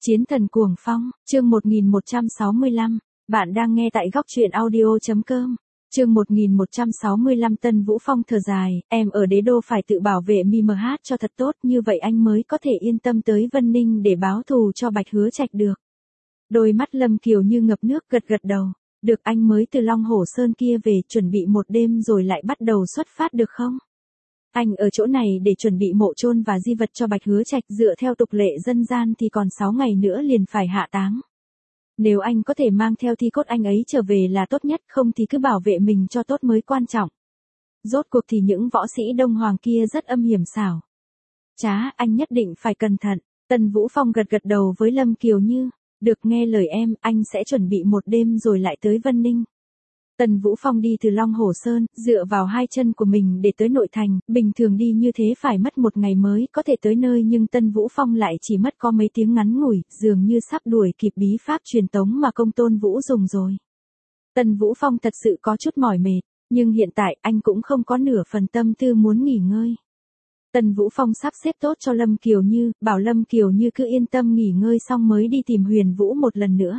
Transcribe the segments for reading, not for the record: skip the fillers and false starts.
Chiến thần cuồng phong, chương 1165, bạn đang nghe tại góc truyện audio.com. Chương 1165 Tân Vũ Phong thở dài, em ở đế đô phải tự bảo vệ MH cho thật tốt, như vậy anh mới có thể yên tâm tới Vân Ninh để báo thù cho Bạch Hứa Trạch được. Đôi mắt Lâm Kiều như ngập nước, gật gật đầu. Được, anh mới từ Long Hổ Sơn kia về, chuẩn bị một đêm rồi lại bắt đầu xuất phát được không? Anh ở chỗ này để chuẩn bị mộ chôn và di vật cho Bạch Hứa Trạch, dựa theo tục lệ dân gian thì còn 6 ngày nữa liền phải hạ táng. Nếu anh có thể mang theo thi cốt anh ấy trở về là tốt nhất, không thì cứ bảo vệ mình cho tốt mới quan trọng. Rốt cuộc thì những võ sĩ Đông Hoàng kia rất âm hiểm xảo. Chá, anh nhất định phải cẩn thận. Tân Vũ Phong gật gật đầu với Lâm Kiều Như. Được, nghe lời em, anh sẽ chuẩn bị một đêm rồi lại tới Vân Ninh. Tân Vũ Phong đi từ Long Hổ Sơn, dựa vào hai chân của mình để tới nội thành, bình thường đi như thế phải mất một ngày mới có thể tới nơi, nhưng Tân Vũ Phong lại chỉ mất có mấy tiếng ngắn ngủi, dường như sắp đuổi kịp bí pháp truyền tống mà công tôn Vũ dùng rồi. Tân Vũ Phong thật sự có chút mỏi mệt, nhưng hiện tại anh cũng không có nửa phần tâm tư muốn nghỉ ngơi. Tân Vũ Phong sắp xếp tốt cho Lâm Kiều Như, bảo Lâm Kiều Như cứ yên tâm nghỉ ngơi xong mới đi tìm Huyền Vũ một lần nữa.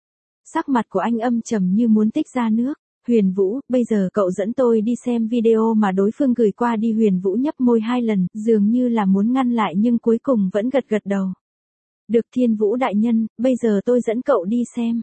Sắc mặt của anh âm trầm như muốn tích ra nước. Huyền Vũ, bây giờ cậu dẫn tôi đi xem video mà đối phương gửi qua đi. Huyền Vũ nhấp môi 2 lần, dường như là muốn ngăn lại nhưng cuối cùng vẫn gật gật đầu. Được, Thiên Vũ đại nhân, bây giờ tôi dẫn cậu đi xem.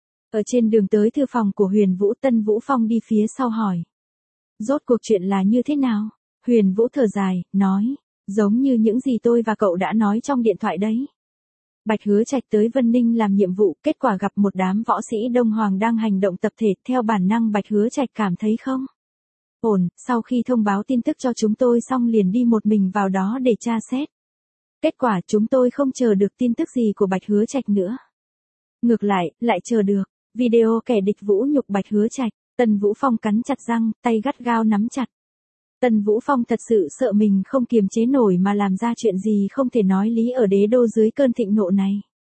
Ở trên đường tới thư phòng của Huyền Vũ, Tân Vũ Phong đi phía sau hỏi. Rốt cuộc chuyện là như thế nào? Huyền Vũ thở dài, nói, giống như những gì tôi và cậu đã nói trong điện thoại đấy. Bạch Hứa Trạch tới Vân Ninh làm nhiệm vụ, kết quả gặp một đám võ sĩ Đông Hoàng đang hành động tập thể, theo bản năng Bạch Hứa Trạch cảm thấy không ổn, sau khi thông báo tin tức cho chúng tôi xong liền đi một mình vào đó để tra xét. Kết quả chúng tôi không chờ được tin tức gì của Bạch Hứa Trạch nữa. Ngược lại chờ được, video kẻ địch vũ nhục Bạch Hứa Trạch. Tân Vũ Phong cắn chặt răng, tay gắt gao nắm chặt. Tân Vũ Phong thật sự sợ mình không kiềm chế nổi mà làm ra chuyện gì không thể nói lý ở đế đô dưới cơn thịnh nộ này.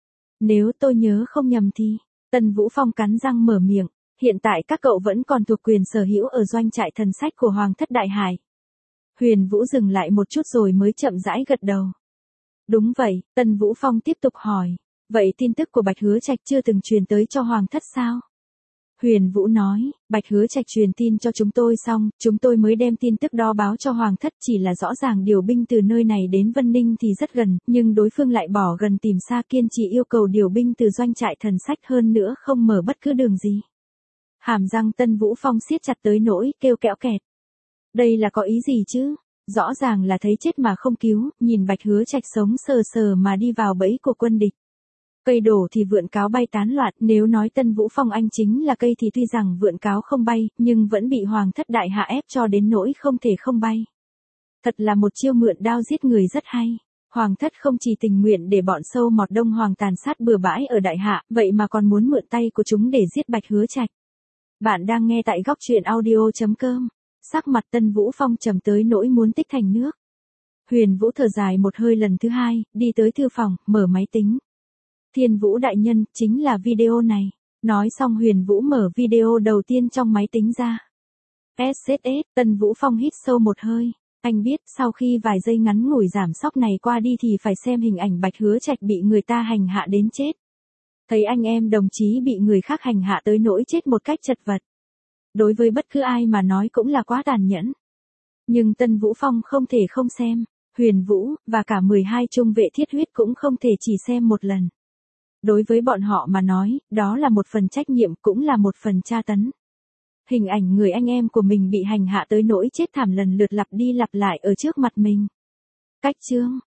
Nếu tôi nhớ không nhầm thì, Tân Vũ Phong cắn răng mở miệng, hiện tại các cậu vẫn còn thuộc quyền sở hữu ở doanh trại thần sách của Hoàng thất Đại Hải. Huyền Vũ dừng lại một chút rồi mới chậm rãi gật đầu. Đúng vậy, Tân Vũ Phong tiếp tục hỏi, vậy tin tức của Bạch Hứa Trạch chưa từng truyền tới cho Hoàng thất sao? Huyền Vũ nói, Bạch Hứa Trạch truyền tin cho chúng tôi xong, chúng tôi mới đem tin tức đó báo cho Hoàng thất, chỉ là rõ ràng điều binh từ nơi này đến Vân Ninh thì rất gần, nhưng đối phương lại bỏ gần tìm xa, kiên trì yêu cầu điều binh từ doanh trại thần sách, hơn nữa không mở bất cứ đường gì. Hàm răng Tân Vũ Phong siết chặt tới nỗi kêu kẽo kẹt. Đây là có ý gì chứ? Rõ ràng là thấy chết mà không cứu, nhìn Bạch Hứa Trạch sống sờ sờ mà đi vào bẫy của quân địch. Cây đổ thì vượn cáo bay tán loạn, nếu nói Tân Vũ Phong anh chính là cây thì tuy rằng vượn cáo không bay, nhưng vẫn bị Hoàng thất Đại Hạ ép cho đến nỗi không thể không bay. Thật là một chiêu mượn đao giết người rất hay. Hoàng thất không chỉ tình nguyện để bọn sâu mọt Đông Hoàng tàn sát bừa bãi ở Đại Hạ, vậy mà còn muốn mượn tay của chúng để giết Bạch Hứa Trạch. Bạn đang nghe tại góc truyện audio.com. Sắc mặt Tân Vũ Phong trầm tới nỗi muốn tích thành nước. Huyền Vũ thở dài một hơi lần thứ hai, đi tới thư phòng, mở máy tính. Thiên Vũ đại nhân, chính là video này. Nói xong Huyền Vũ mở video đầu tiên trong máy tính ra. SSS, Tân Vũ Phong hít sâu một hơi. Anh biết sau khi vài giây ngắn ngủi giảm sóc này qua đi thì phải xem hình ảnh Bạch Hứa Trạch bị người ta hành hạ đến chết. Thấy anh em đồng chí bị người khác hành hạ tới nỗi chết một cách chật vật. Đối với bất cứ ai mà nói cũng là quá tàn nhẫn. Nhưng Tân Vũ Phong không thể không xem. Huyền Vũ, và cả 12 trung vệ thiết huyết cũng không thể chỉ xem một lần. Đối với bọn họ mà nói, đó là một phần trách nhiệm, cũng là một phần tra tấn. Hình ảnh người anh em của mình bị hành hạ tới nỗi chết thảm lần lượt lặp đi lặp lại ở trước mặt mình. Cách chương,